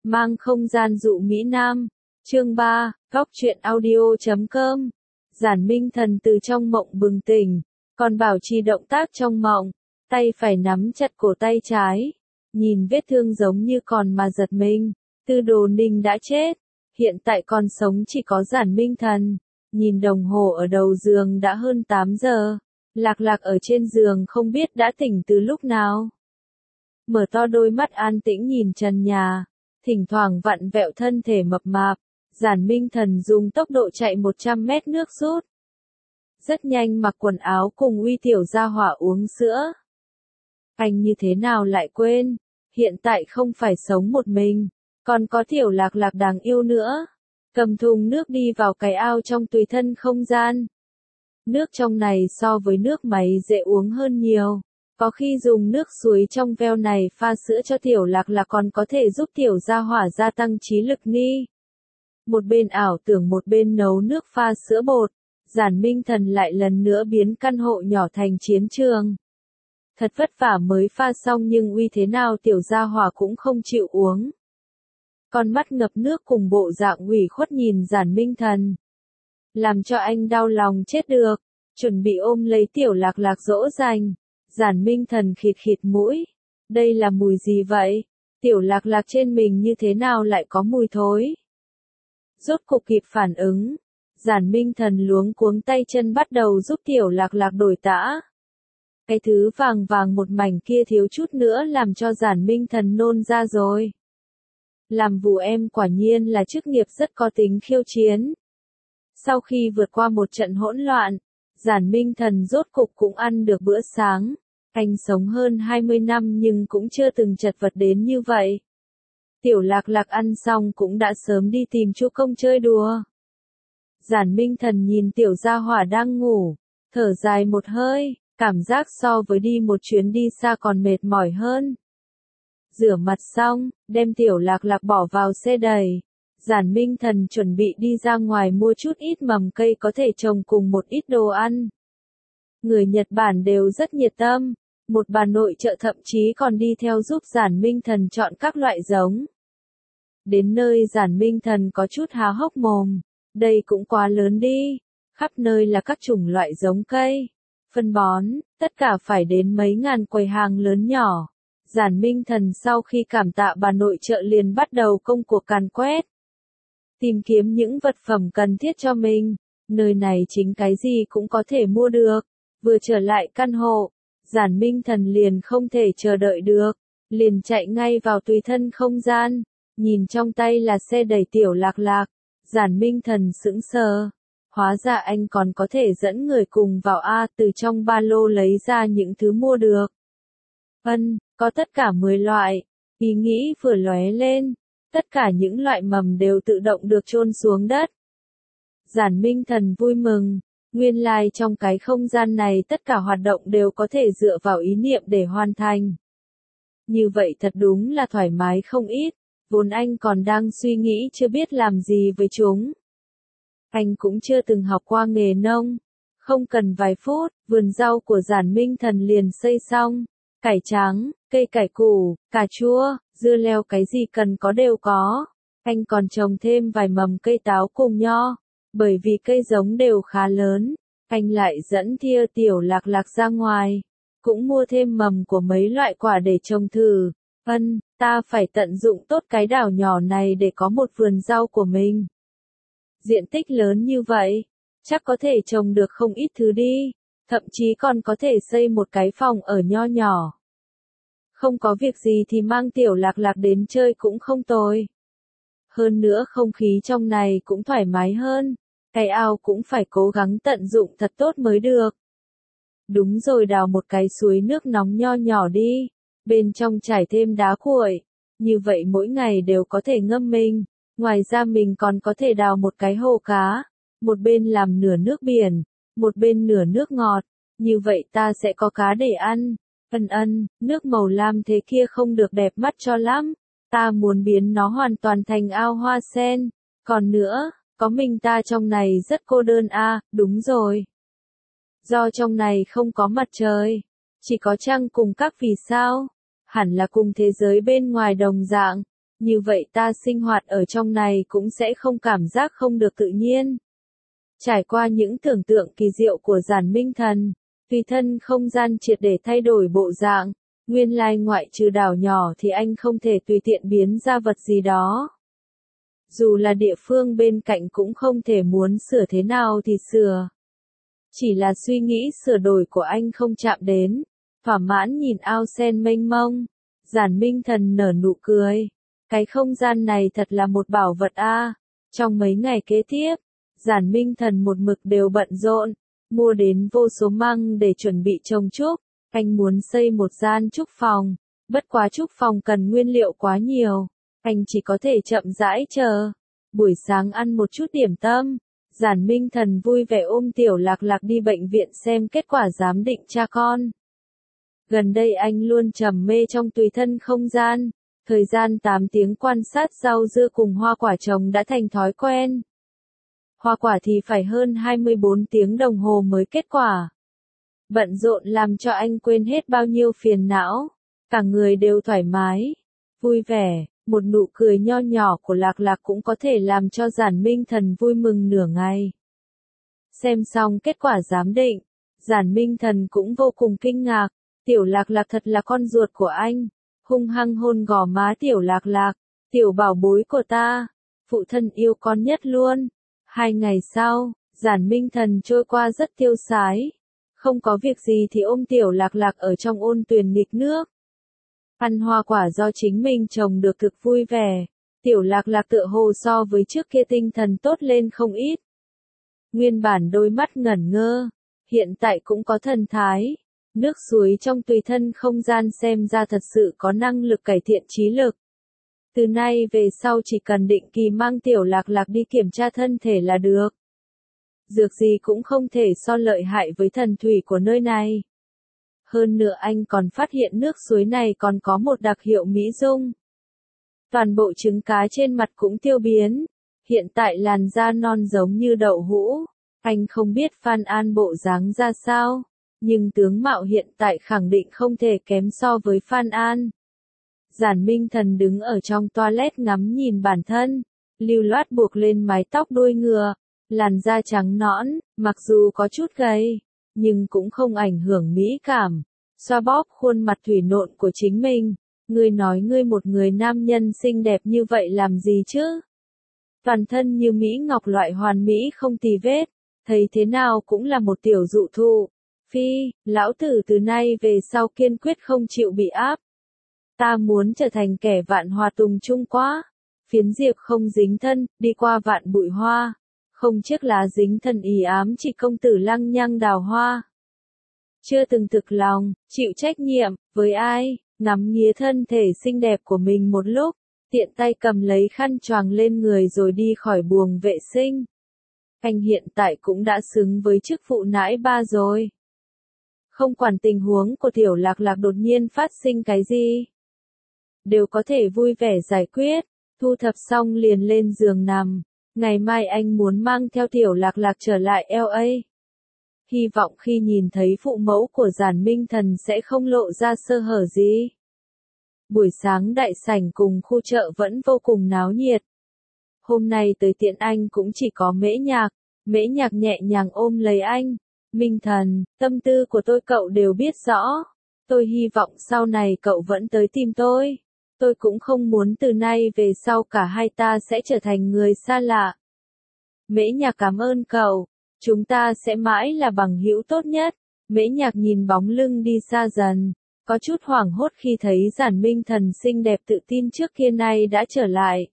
Mang không gian dụ Mỹ Nam. Chương 3, Góc truyện audio.com. Giản Minh Thần từ trong mộng bừng tỉnh, còn bảo trì động tác trong mộng, tay phải nắm chặt cổ tay trái, nhìn vết thương giống như còn mà giật mình. Tư Đồ Ninh đã chết, hiện tại còn sống chỉ có Giản Minh Thần. Nhìn đồng hồ ở đầu giường đã hơn 8 giờ, Lạc Lạc ở trên giường không biết đã tỉnh từ lúc nào. Mở to đôi mắt an tĩnh nhìn trần nhà, thỉnh thoảng vặn vẹo thân thể mập mạp. Giản Minh Thần dùng tốc độ chạy 100 mét nước rút. Rất nhanh mặc quần áo cùng Uy Tiểu Gia Hỏa uống sữa. Anh như thế nào lại quên, hiện tại không phải sống một mình, còn có Tiểu Lạc Lạc đáng yêu nữa. Cầm thùng nước đi vào cái ao trong tùy thân không gian. Nước trong này so với nước máy dễ uống hơn nhiều. Có khi dùng nước suối trong veo này pha sữa cho Tiểu Lạc Lạc còn có thể giúp Tiểu Gia Hỏa gia tăng trí lực ni. Một bên ảo tưởng một bên nấu nước pha sữa bột, Giản Minh Thần lại lần nữa biến căn hộ nhỏ thành chiến trường. Thật vất vả mới pha xong nhưng uy thế nào Tiểu Gia Hỏa cũng không chịu uống. Con mắt ngập nước cùng bộ dạng ủy khuất nhìn Giản Minh Thần. Làm cho anh đau lòng chết được, chuẩn bị ôm lấy Tiểu Lạc Lạc dỗ dành. Giản Minh Thần khịt khịt mũi. Đây là mùi gì vậy? Tiểu Lạc Lạc trên mình như thế nào lại có mùi thối? Rốt cục kịp phản ứng. Giản Minh Thần luống cuống tay chân bắt đầu giúp Tiểu Lạc Lạc đổi tã. Cái thứ vàng vàng một mảnh kia thiếu chút nữa làm cho Giản Minh Thần nôn ra rồi. Làm vụ em quả nhiên là chức nghiệp rất có tính khiêu chiến. Sau khi vượt qua một trận hỗn loạn, Giản Minh Thần rốt cục cũng ăn được bữa sáng. Anh sống hơn 20 năm nhưng cũng chưa từng chật vật đến như vậy. Tiểu Lạc Lạc ăn xong cũng đã sớm đi tìm Chu Công chơi đùa. Giản Minh Thần nhìn Tiểu Gia Hỏa đang ngủ, thở dài một hơi, cảm giác so với đi một chuyến đi xa còn mệt mỏi hơn. Rửa mặt xong, đem Tiểu Lạc Lạc bỏ vào xe đẩy. Giản Minh Thần chuẩn bị đi ra ngoài mua chút ít mầm cây có thể trồng cùng một ít đồ ăn. Người Nhật Bản đều rất nhiệt tâm, một bà nội trợ thậm chí còn đi theo giúp Giản Minh Thần chọn các loại giống. Đến nơi Giản Minh Thần có chút há hốc mồm, đây cũng quá lớn đi, khắp nơi là các chủng loại giống cây, phân bón, tất cả phải đến mấy ngàn quầy hàng lớn nhỏ. Giản Minh Thần sau khi cảm tạ bà nội trợ liền bắt đầu công cuộc càn quét. Tìm kiếm những vật phẩm cần thiết cho mình, nơi này chính cái gì cũng có thể mua được. Vừa trở lại căn hộ, Giản Minh Thần liền không thể chờ đợi được, liền chạy ngay vào tùy thân không gian, nhìn trong tay là xe đẩy Tiểu Lạc Lạc, Giản Minh Thần sững sờ. Hóa ra anh còn có thể dẫn người cùng vào từ trong ba lô lấy ra những thứ mua được. Có tất cả 10 loại, ý nghĩ vừa lóe lên, tất cả những loại mầm đều tự động được chôn xuống đất. Giản Minh Thần vui mừng, nguyên lai trong cái không gian này tất cả hoạt động đều có thể dựa vào ý niệm để hoàn thành. Như vậy thật đúng là thoải mái không ít, vốn anh còn đang suy nghĩ chưa biết làm gì với chúng. Anh cũng chưa từng học qua nghề nông, không cần vài phút, vườn rau của Giản Minh Thần liền xây xong. Cải trắng, cây cải củ, cà chua, dưa leo cái gì cần có đều có. Anh còn trồng thêm vài mầm cây táo cùng nho. Bởi vì cây giống đều khá lớn, anh lại dẫn Thia Tiểu Lạc Lạc ra ngoài. Cũng mua thêm mầm của mấy loại quả để trồng thử. Ta phải tận dụng tốt cái đảo nhỏ này để có một vườn rau của mình. Diện tích lớn như vậy, chắc có thể trồng được không ít thứ đi. Thậm chí còn có thể xây một cái phòng ở nho nhỏ. Không có việc gì thì mang Tiểu Lạc Lạc đến chơi cũng không tồi. Hơn nữa không khí trong này cũng thoải mái hơn. Cái ao cũng phải cố gắng tận dụng thật tốt mới được. Đúng rồi, đào một cái suối nước nóng nho nhỏ đi. Bên trong trải thêm đá cuội. Như vậy mỗi ngày đều có thể ngâm mình. Ngoài ra mình còn có thể đào một cái hồ cá. Một bên làm nửa nước biển, một bên nửa nước ngọt. Như vậy ta sẽ có cá để ăn. Nước màu lam thế kia không được đẹp mắt cho lắm. Ta muốn biến nó hoàn toàn thành ao hoa sen. Còn nữa, có mình ta trong này rất cô đơn đúng rồi. Do trong này không có mặt trời, chỉ có trăng cùng các vì sao. Hẳn là cùng thế giới bên ngoài đồng dạng. như vậy ta sinh hoạt ở trong này cũng sẽ không cảm giác không được tự nhiên. Trải qua những tưởng tượng kỳ diệu của Giản Minh Thần, tùy thân không gian triệt để thay đổi bộ dạng, nguyên lai ngoại trừ đảo nhỏ thì anh không thể tùy tiện biến ra vật gì đó. Dù là địa phương bên cạnh cũng không thể muốn sửa thế nào thì sửa. Chỉ là suy nghĩ sửa đổi của anh không chạm đến, thỏa mãn nhìn ao sen mênh mông, Giản Minh Thần nở nụ cười. Cái không gian này thật là một bảo vật a. Trong mấy ngày kế tiếp, Giản Minh Thần một mực đều bận rộn, mua đến vô số măng để chuẩn bị trồng trúc. Anh muốn xây một gian trúc phòng, bất quá trúc phòng cần nguyên liệu quá nhiều, anh chỉ có thể chậm rãi chờ. Buổi sáng ăn một chút điểm tâm, Giản Minh Thần vui vẻ ôm Tiểu Lạc Lạc đi bệnh viện xem kết quả giám định cha con. Gần đây anh luôn trầm mê trong tùy thân không gian, thời gian 8 tiếng quan sát rau dưa cùng hoa quả trồng đã thành thói quen. Hoa quả thì phải hơn 24 tiếng đồng hồ mới kết quả. Bận rộn làm cho anh quên hết bao nhiêu phiền não, cả người đều thoải mái, vui vẻ, một nụ cười nho nhỏ của Lạc Lạc cũng có thể làm cho Giản Minh Thần vui mừng nửa ngày. Xem xong kết quả giám định, Giản Minh Thần cũng vô cùng kinh ngạc, Tiểu Lạc Lạc thật là con ruột của anh, hung hăng hôn gò má Tiểu Lạc Lạc, tiểu bảo bối của ta, phụ thân yêu con nhất luôn. 2 ngày sau, Giản Minh Thần trôi qua rất tiêu sái. Không có việc gì thì ôm Tiểu Lạc Lạc ở trong ôn tuyền nghịch nước. Ăn hoa quả do chính mình trồng được thực vui vẻ. Tiểu Lạc Lạc tựa hồ so với trước kia tinh thần tốt lên không ít. Nguyên bản đôi mắt ngẩn ngơ, hiện tại cũng có thần thái. Nước suối trong tùy thân không gian xem ra thật sự có năng lực cải thiện trí lực. Từ nay về sau chỉ cần định kỳ mang Tiểu Lạc Lạc đi kiểm tra thân thể là được. Dược gì cũng không thể so lợi hại với thần thủy của nơi này. Hơn nữa anh còn phát hiện nước suối này còn có một đặc hiệu mỹ dung. Toàn bộ trứng cá trên mặt cũng tiêu biến. Hiện tại làn da non giống như đậu hũ. Anh không biết Phan An bộ dáng ra sao, nhưng tướng mạo hiện tại khẳng định không thể kém so với Phan An. Giản Minh Thần đứng ở trong toilet ngắm nhìn bản thân, lưu loát buộc lên mái tóc đuôi ngựa. Làn da trắng nõn, mặc dù có chút gầy, nhưng cũng không ảnh hưởng mỹ cảm. Xoa bóp khuôn mặt thủy nộn của chính mình. Ngươi nói ngươi một người nam nhân xinh đẹp như vậy làm gì chứ? Toàn thân như Mỹ Ngọc loại hoàn mỹ không tì vết, thấy thế nào cũng là một tiểu dụ thụ. Phi, lão tử từ nay về sau kiên quyết không chịu bị áp. Ta muốn trở thành kẻ vạn hòa tùng chung quá. Phiến diệp không dính thân, đi qua vạn bụi hoa. Không chiếc lá dính thân ì ám chỉ công tử lăng nhăng đào hoa. Chưa từng thực lòng, chịu trách nhiệm, với ai, ngắm nghía thân thể xinh đẹp của mình một lúc, tiện tay cầm lấy khăn choàng lên người rồi đi khỏi buồng vệ sinh. Anh hiện tại cũng đã xứng với chức phụ nãi ba rồi. Không quản tình huống của Tiểu Lạc Lạc đột nhiên phát sinh cái gì, đều có thể vui vẻ giải quyết, thu thập xong liền lên giường nằm. Ngày mai anh muốn mang theo Tiểu Lạc Lạc trở lại LA. Hy vọng khi nhìn thấy phụ mẫu của Giản Minh Thần sẽ không lộ ra sơ hở gì. Buổi sáng đại sảnh cùng khu chợ vẫn vô cùng náo nhiệt. Hôm nay tới tiện anh cũng chỉ có Mễ Nhạc nhẹ nhàng ôm lấy anh. Minh Thần, tâm tư của tôi cậu đều biết rõ. Tôi hy vọng sau này cậu vẫn tới tìm tôi. Tôi cũng không muốn từ nay về sau cả hai ta sẽ trở thành người xa lạ. Mễ Nhạc cảm ơn cậu. Chúng ta sẽ mãi là bằng hữu tốt nhất. Mễ Nhạc nhìn bóng lưng đi xa dần, có chút hoảng hốt khi thấy Giản Minh Thần xinh đẹp tự tin trước kia nay đã trở lại.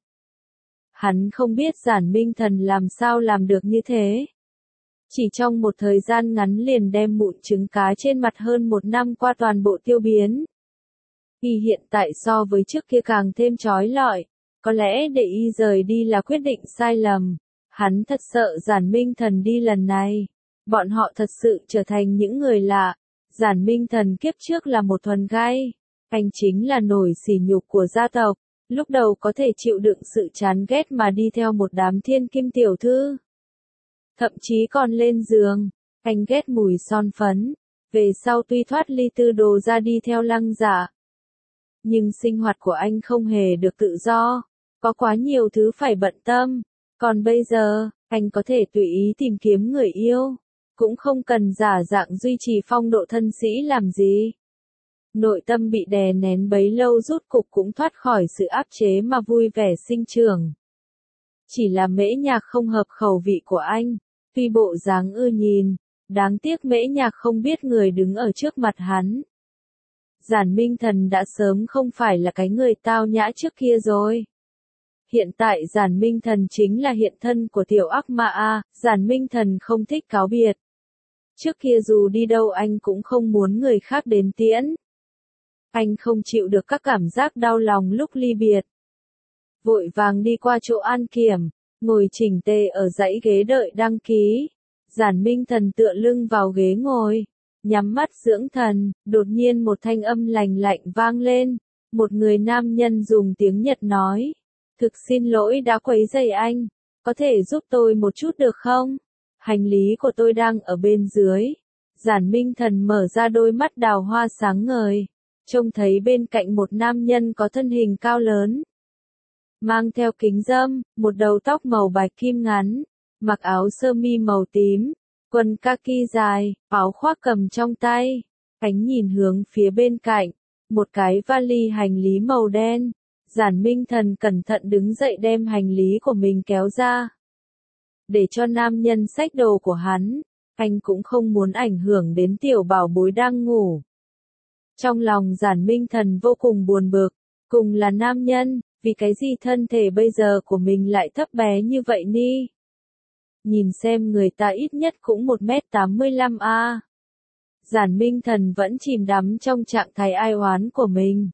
Hắn không biết Giản Minh Thần làm sao làm được như thế. Chỉ trong một thời gian ngắn liền đem mụn trứng cá trên mặt hơn 1 năm qua toàn bộ tiêu biến. Y hiện tại so với trước kia càng thêm chói lọi, có lẽ để y rời đi là quyết định sai lầm. Hắn thật sợ Giản Minh Thần đi lần này. Bọn họ thật sự trở thành những người lạ. Giản Minh Thần kiếp trước là một thuần gai. Anh chính là nổi sỉ nhục của gia tộc. Lúc đầu có thể chịu đựng sự chán ghét mà đi theo một đám thiên kim tiểu thư. Thậm chí còn lên giường. Anh ghét mùi son phấn. Về sau tuy thoát ly tư đồ ra đi theo Lăng Dạ. Nhưng sinh hoạt của anh không hề được tự do, có quá nhiều thứ phải bận tâm. Còn bây giờ, anh có thể tùy ý tìm kiếm người yêu, cũng không cần giả dạng duy trì phong độ thân sĩ làm gì. Nội tâm bị đè nén bấy lâu rút cục cũng thoát khỏi sự áp chế mà vui vẻ sinh trưởng. Chỉ là Mễ Nhạc không hợp khẩu vị của anh, tuy bộ dáng ưa nhìn, đáng tiếc Mễ Nhạc không biết người đứng ở trước mặt hắn. Giản Minh Thần đã sớm không phải là cái người tao nhã trước kia rồi. Hiện tại Giản Minh Thần chính là hiện thân của tiểu ác ma A, Giản Minh Thần không thích cáo biệt. Trước kia dù đi đâu anh cũng không muốn người khác đến tiễn. Anh không chịu được các cảm giác đau lòng lúc ly biệt. Vội vàng đi qua chỗ an kiểm, ngồi chỉnh tề ở dãy ghế đợi đăng ký. Giản Minh Thần tựa lưng vào ghế ngồi, nhắm mắt dưỡng thần, đột nhiên một thanh âm lành lạnh vang lên. Một người nam nhân dùng tiếng Nhật nói. Thực xin lỗi đã quấy rầy anh, có thể giúp tôi một chút được không? Hành lý của tôi đang ở bên dưới. Giản Minh Thần mở ra đôi mắt đào hoa sáng ngời, trông thấy bên cạnh một nam nhân có thân hình cao lớn. Mang theo kính râm, một đầu tóc màu bạch kim ngắn, mặc áo sơ mi màu tím, quần kaki dài, áo khoác cầm trong tay. Ánh nhìn hướng phía bên cạnh, một cái vali hành lý màu đen. Giản Minh Thần cẩn thận đứng dậy đem hành lý của mình kéo ra. Để cho nam nhân xách đồ của hắn, anh cũng không muốn ảnh hưởng đến tiểu bảo bối đang ngủ. Trong lòng Giản Minh Thần vô cùng buồn bực, cùng là nam nhân, vì cái gì thân thể bây giờ của mình lại thấp bé như vậy ni? Nhìn xem người ta ít nhất cũng 1m85 a. Giản Minh Thần vẫn chìm đắm trong trạng thái ai oán của mình.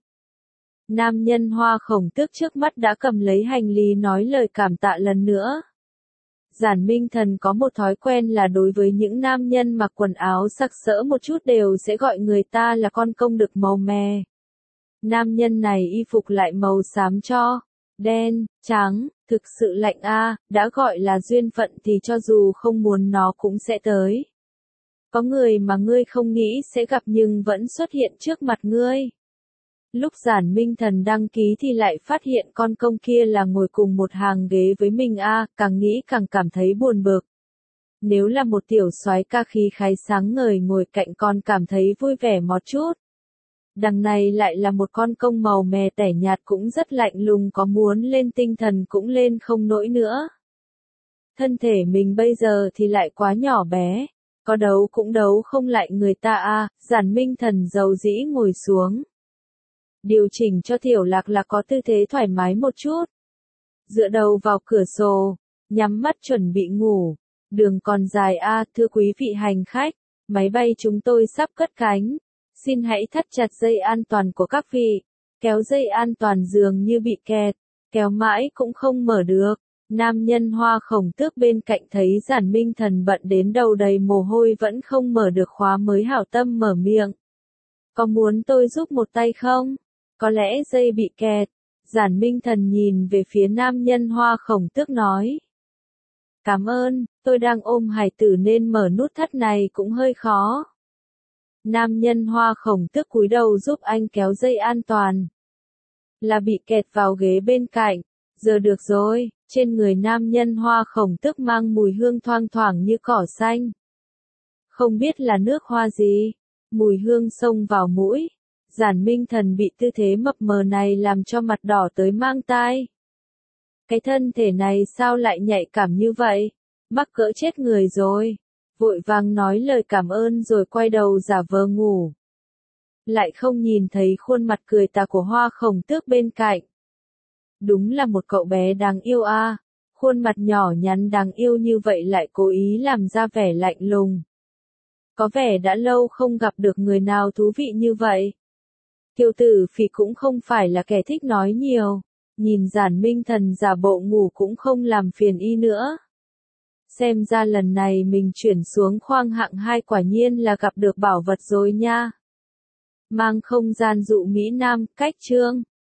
Nam nhân Hoa Khổng Tước trước mắt đã cầm lấy hành lý nói lời cảm tạ lần nữa. Giản Minh Thần có một thói quen là đối với những nam nhân mặc quần áo sặc sỡ một chút đều sẽ gọi người ta là con công đực màu mè. Nam nhân này y phục lại màu xám cho, đen, trắng, thực sự lạnh a, đã gọi là duyên phận thì cho dù không muốn nó cũng sẽ tới. Có người mà ngươi không nghĩ sẽ gặp nhưng vẫn xuất hiện trước mặt ngươi. Lúc Giản Minh Thần đăng ký thì lại phát hiện con công kia là ngồi cùng một hàng ghế với mình a, càng nghĩ càng cảm thấy buồn bực. Nếu là một tiểu soái ca khí khái sáng ngời ngồi cạnh còn cảm thấy vui vẻ một chút. Đằng này lại là một con công màu mè tẻ nhạt cũng rất lạnh lùng, có muốn lên tinh thần cũng lên không nổi nữa. Thân thể mình bây giờ thì lại quá nhỏ bé, có đấu cũng đấu không lại người ta a. Giản Minh Thần dầu dĩ ngồi xuống. Điều chỉnh cho Tiểu Lạc Lạc có tư thế thoải mái một chút. Dựa đầu vào cửa sổ, nhắm mắt chuẩn bị ngủ. Đường còn dài a, thưa quý vị hành khách, máy bay chúng tôi sắp cất cánh. Xin hãy thắt chặt dây an toàn của các vị. Kéo dây an toàn dường như bị kẹt, kéo mãi cũng không mở được. Nam nhân Hoa Khổng Tước bên cạnh thấy Giản Minh Thần bận đến đầu đầy mồ hôi vẫn không mở được khóa mới hảo tâm mở miệng. Có muốn tôi giúp một tay không? Có lẽ dây bị kẹt. Giản Minh Thần nhìn về phía nam nhân Hoa Khổng Tước nói. Cảm ơn, tôi đang ôm hài tử nên mở nút thắt này cũng hơi khó. Nam nhân Hoa Khổng Tước cúi đầu giúp anh kéo dây an toàn. Là bị kẹt vào ghế bên cạnh. Giờ được rồi, trên người nam nhân Hoa Khổng Tước mang mùi hương thoang thoảng như cỏ xanh. Không biết là nước hoa gì, mùi hương xông vào mũi. Giản Minh Thần bị tư thế mập mờ này làm cho mặt đỏ tới mang tai. Cái thân thể này sao lại nhạy cảm như vậy? Mắc cỡ chết người rồi. Vội vàng nói lời cảm ơn rồi quay đầu giả vờ ngủ. Lại không nhìn thấy khuôn mặt cười tà của Hoa Khổng Tước bên cạnh. Đúng là một cậu bé đáng yêu a. Khuôn mặt nhỏ nhắn đáng yêu như vậy lại cố ý làm ra vẻ lạnh lùng. Có vẻ đã lâu không gặp được người nào thú vị như vậy. Kiều Tử Phỉ cũng không phải là kẻ thích nói nhiều. Nhìn Giản Minh Thần giả bộ ngủ cũng không làm phiền y nữa. Xem ra lần này mình chuyển xuống khoang hạng 2 quả nhiên là gặp được bảo vật rồi nha. Mang không gian dụ Mỹ Nam, cách chương.